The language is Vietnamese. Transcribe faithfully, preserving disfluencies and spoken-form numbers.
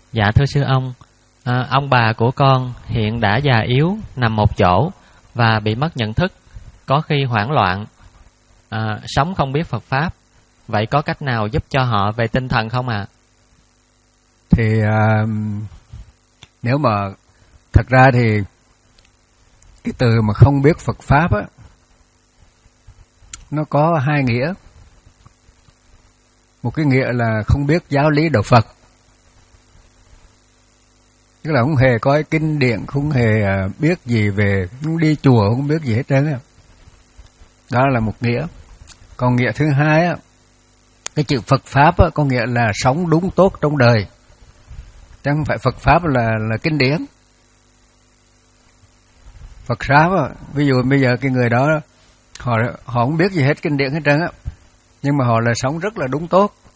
Dạ thưa sư ông, à, ông bà của con hiện đã già yếu, nằm một chỗ và bị mất nhận thức, có khi hoảng loạn, à, sống không biết Phật Pháp. Vậy có cách nào giúp cho họ về tinh thần không ạ? À? Thì à, nếu mà thật ra thì cái từ mà không biết Phật Pháp á, nó có hai nghĩa. Một cái nghĩa là không biết giáo lý đạo Phật, tức là không hề có kinh điển, không hề biết gì về, không đi chùa, không biết gì hết trơn á. Đó là một nghĩa. Còn nghĩa thứ hai á, cái chữ Phật Pháp á, có nghĩa là sống đúng tốt trong đời, chứ không phải Phật Pháp là là kinh điển. Phật Pháp á, ví dụ bây giờ cái người đó họ họ không biết gì hết kinh điển hết trơn á, nhưng mà họ là sống rất là đúng tốt.